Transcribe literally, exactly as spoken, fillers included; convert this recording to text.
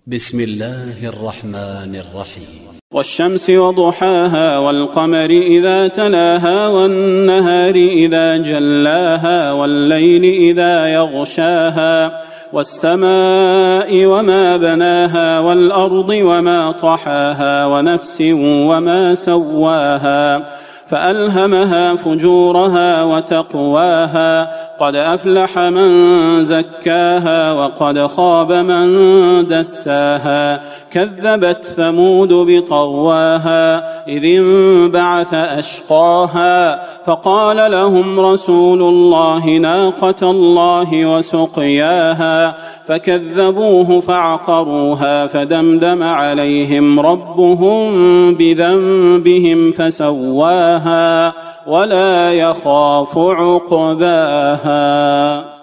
بسم الله الرحمن الرحيم. والشمس وضحاها والقمر إذا تلاها والنهار إذا جلاها والليل إذا يغشاها والسماء وما بناها والأرض وما طحاها ونفس وما سواها فألهمها فجورها وتقواها قد أفلح من زكاها وقد خاب من دساها كذبت ثمود بطغواها إذ انبعث أشقاها فقال لهم رسول الله ناقة الله وسقياها فكذبوه فعقروها فدمدم عليهم ربهم بذنبهم فسواها ولا يخاف عقباها.